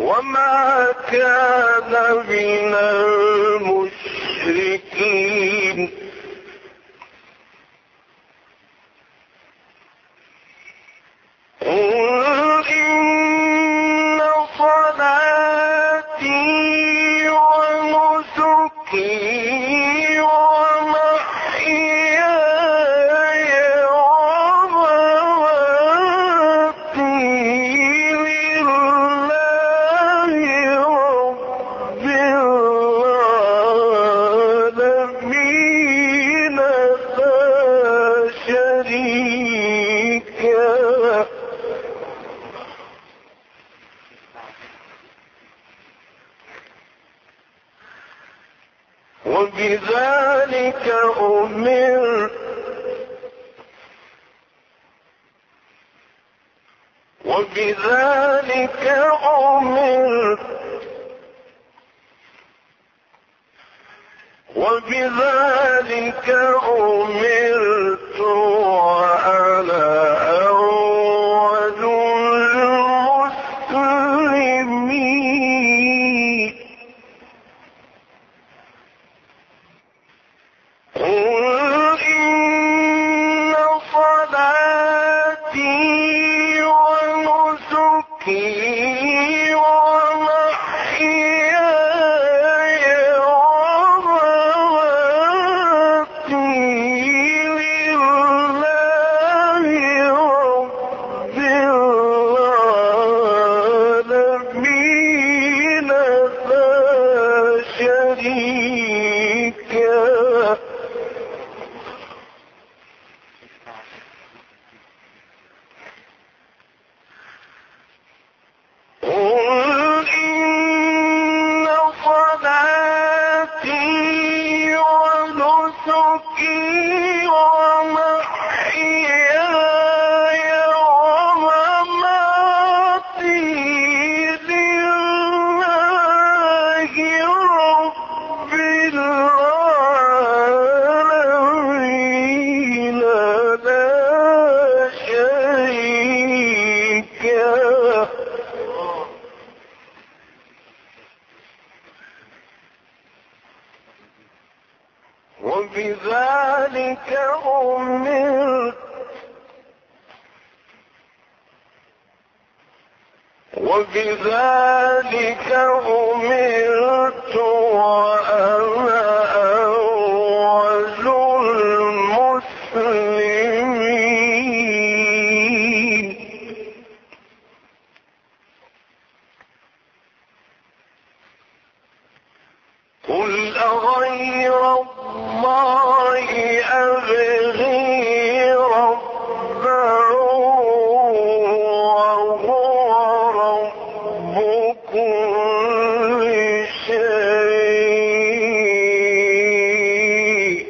وما كان من المشركين. قل إن صلاتي ونسكي ومحياي ومماتي لله رب العالمين لا شريك له. وبذلك أمرت وأنا أول المسلمين. قل إن صلاتي ونسكي ومحياي ومماتي لله رب العالمين لا شريك له. قل إن صلاتي ونسكي ومحياي ومماتي لله رب العالمين لا شريك له. وبذلك أمرت وأنا أول المسلمين. قل أغير الله أبغي ربا وهو رب كل شيء.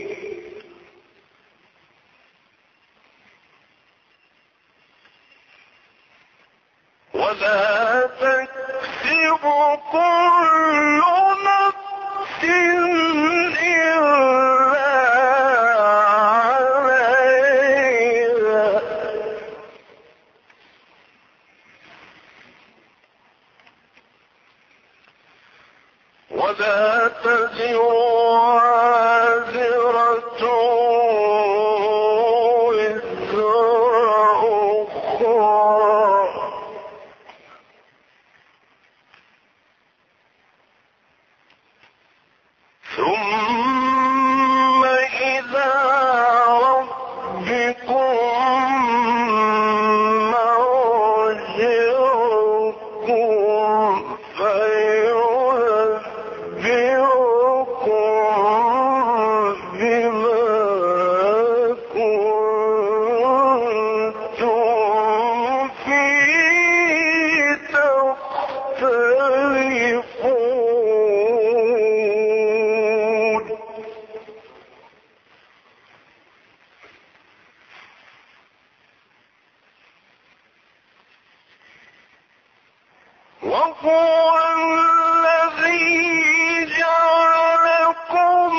ولا تكسب كل نفس إلا عليها. ولا تزر وازرة وزر أخرى. ثم إلى ربكم مرجعكم فينبئكم بما كنتم فيه تختلفون. وهو الذي جعلكم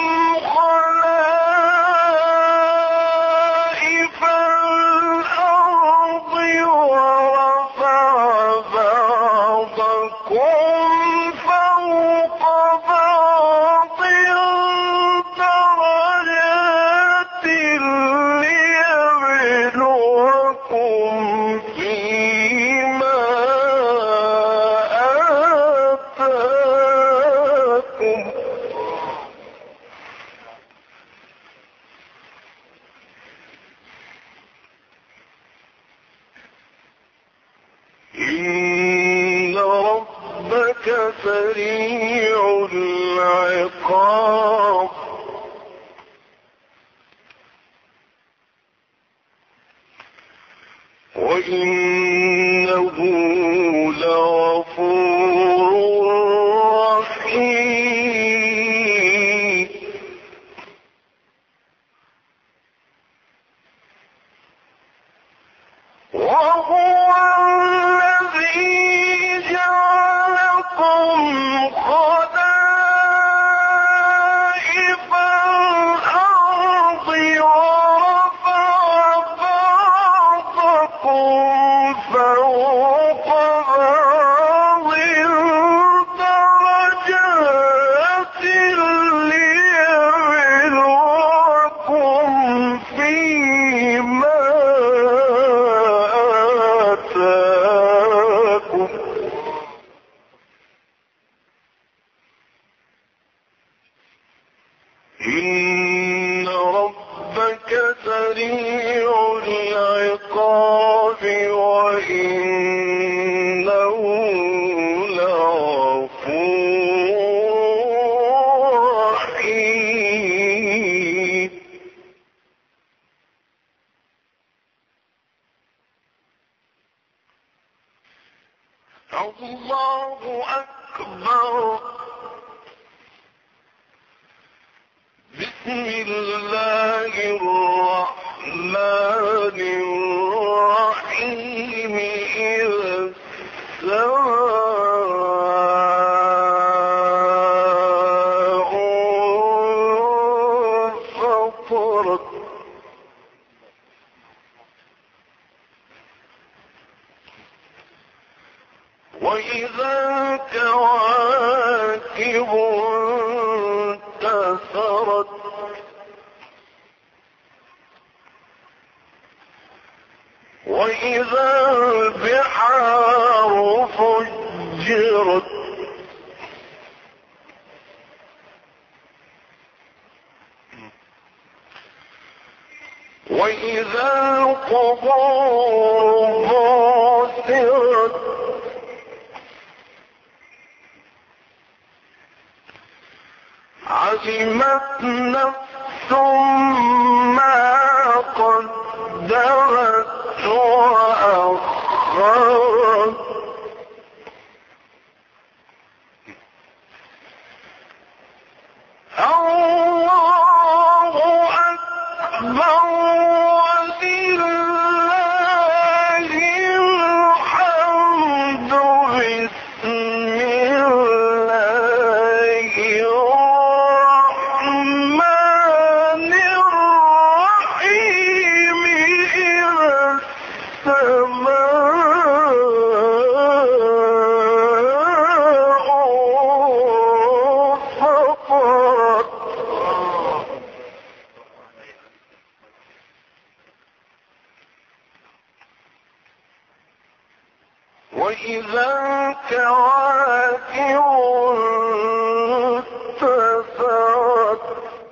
خلائف الأرض ورفع بعضكم فوق بعض درجات ليبلوكم فيما آتاكم إن ربك سريع العقاب وإنه لغفور رحيم وهو الذي جعلكم خلائف الأرض ورفع بعضكم فوق بعض درجات ليبلوكم فيما آتاكم إن ربك سريع العقاب وإنه لغفور رحيم الله أكبر بسم الله الرحمن الرحيم إذا السماء انفطرت وإذا الكواكب انتثرت وإذا البحار فجرت وإذا القبور بعثرت علمت نفس ما قدمت وأخرت الله أكبر ولله الحمد بسم الله الرحمن الرحيم إذا وإذا الكواكب انتثرت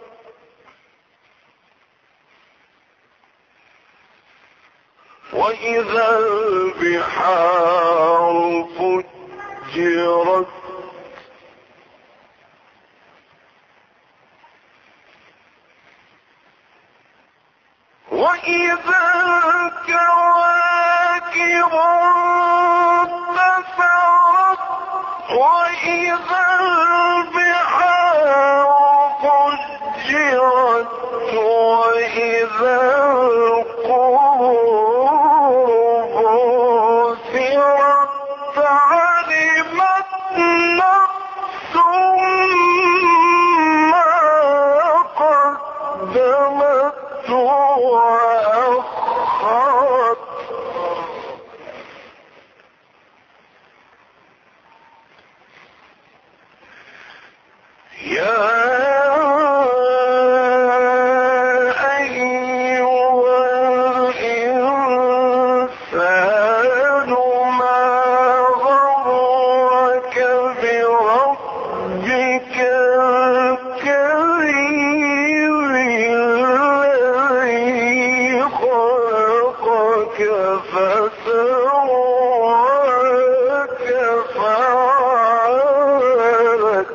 وإذا البحار فجرت وإذا الكواكب انتثرت وإذا البحار فجرت وإذا القبور بعثرت علمت نفس ما قدمت وأخرت يا أيها الإنسان ما غرك بربك الكريم الذي خلقك فسواك فعدلك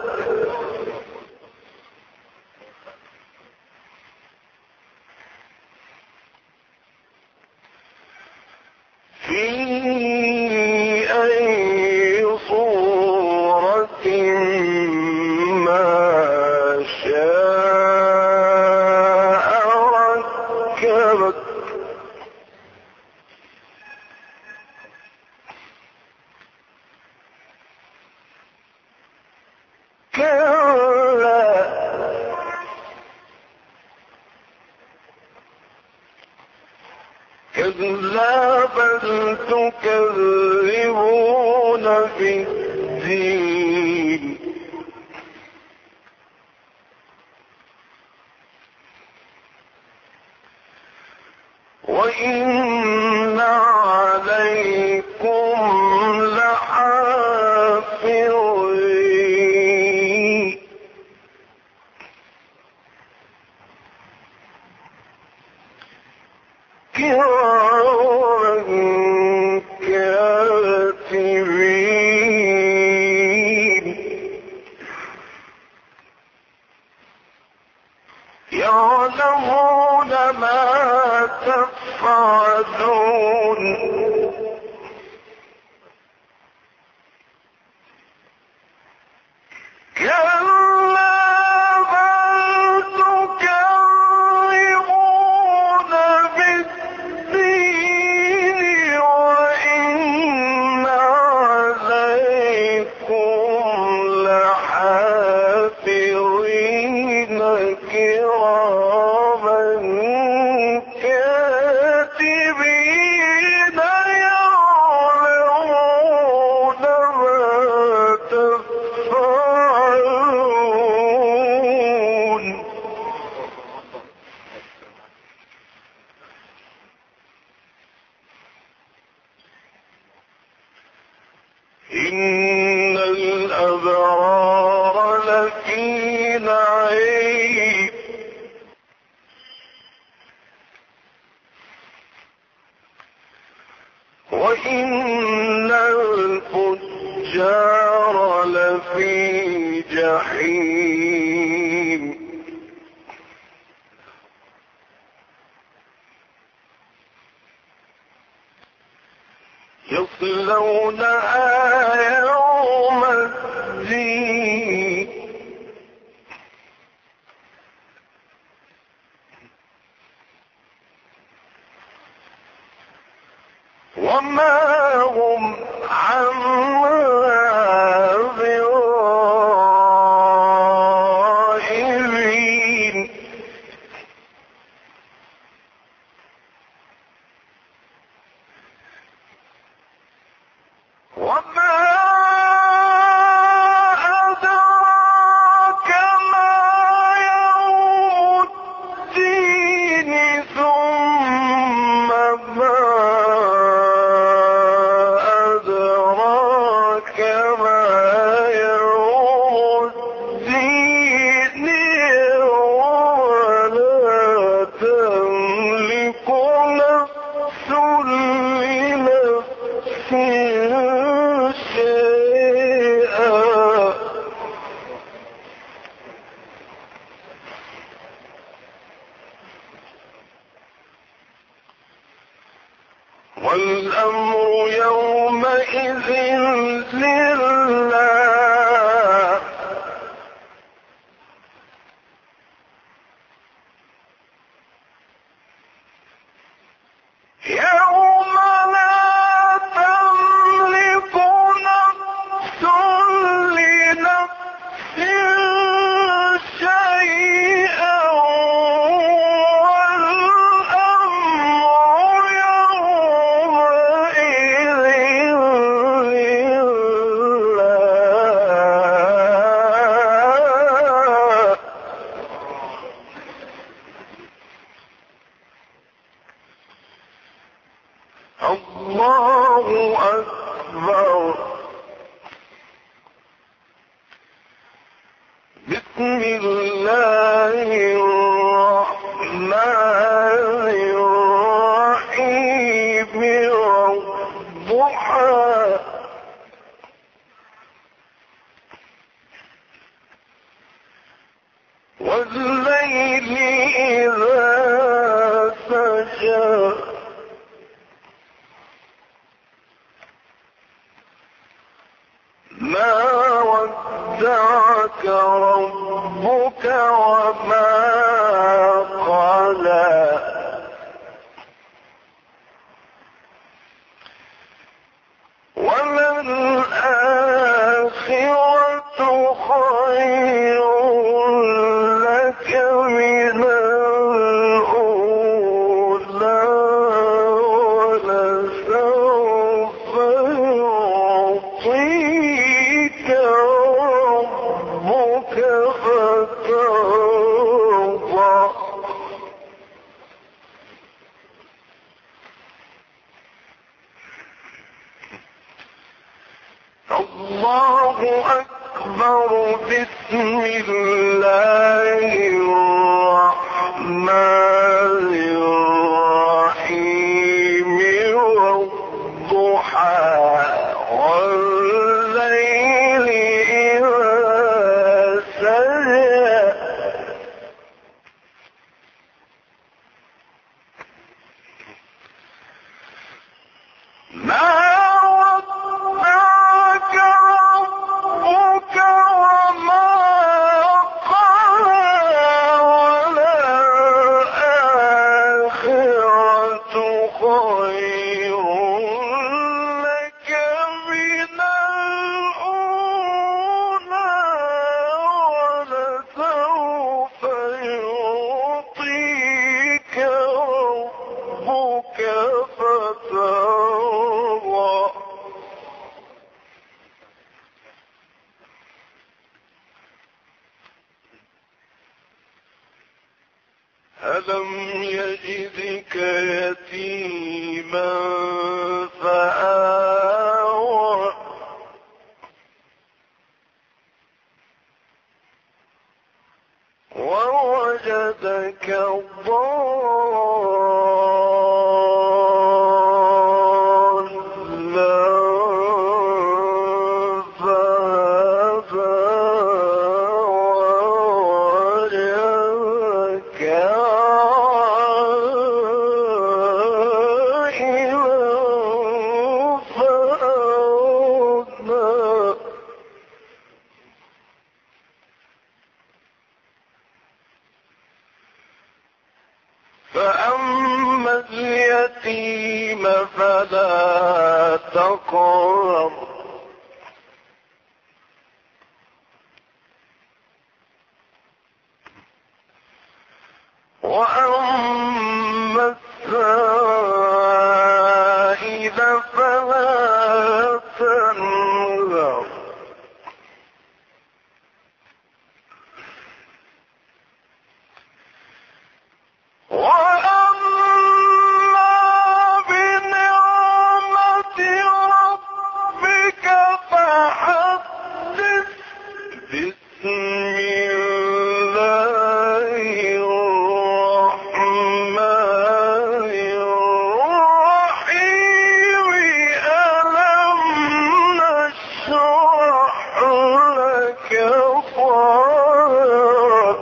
في أي صورة ما شاء ركبك كلا بل تكذبون بالدين وإن عليكم لحافظين كراما كاتبين يعلمون ما تفعلون كلا بل تكذبون بالدين وإن عليكم لحافظين كراما كاتبين يعلمون ما تفعلون إن الأبرار لفي نعيم وإن الفجار لفي جحيم يصلونها يوم الدين وما هم عنها بغائبين وما أدراك ما يوم الدين ثم ما الله الرحمن الرحيم والضحى والليل إذا سجى ما ودعك ربك وما قلى وللآخرة خير لك من الأولى ولسوف يعطيك ربك فترضى الله أكبر. بسم الله الرحمن الرحيم والضحى والليل إذا سجى ما ودعك ربك وما قلى وللآخرة خير لك من الأولى ولسوف يعطيك ربك فترضى ألم يجدك يتيما فآوى ووجدك ضالا فهدى ووجدك عائلا فأغنى فأما اليتيم فلا تقهر وأما السائل فلا تنهر وأما بنعمة ربك فحدث. بسم الله الرحمن الرحيم ألم نشرح لك صدرك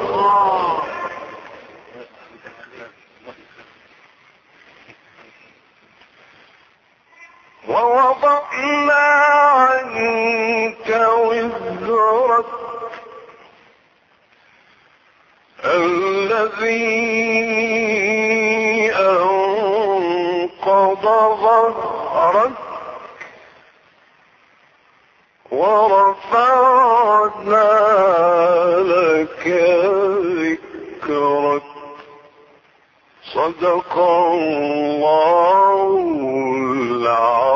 ووضعنا عنك وزرك الذي أنقض ظهرك ورفعنا لك ذكرك. صدق الله العظيم.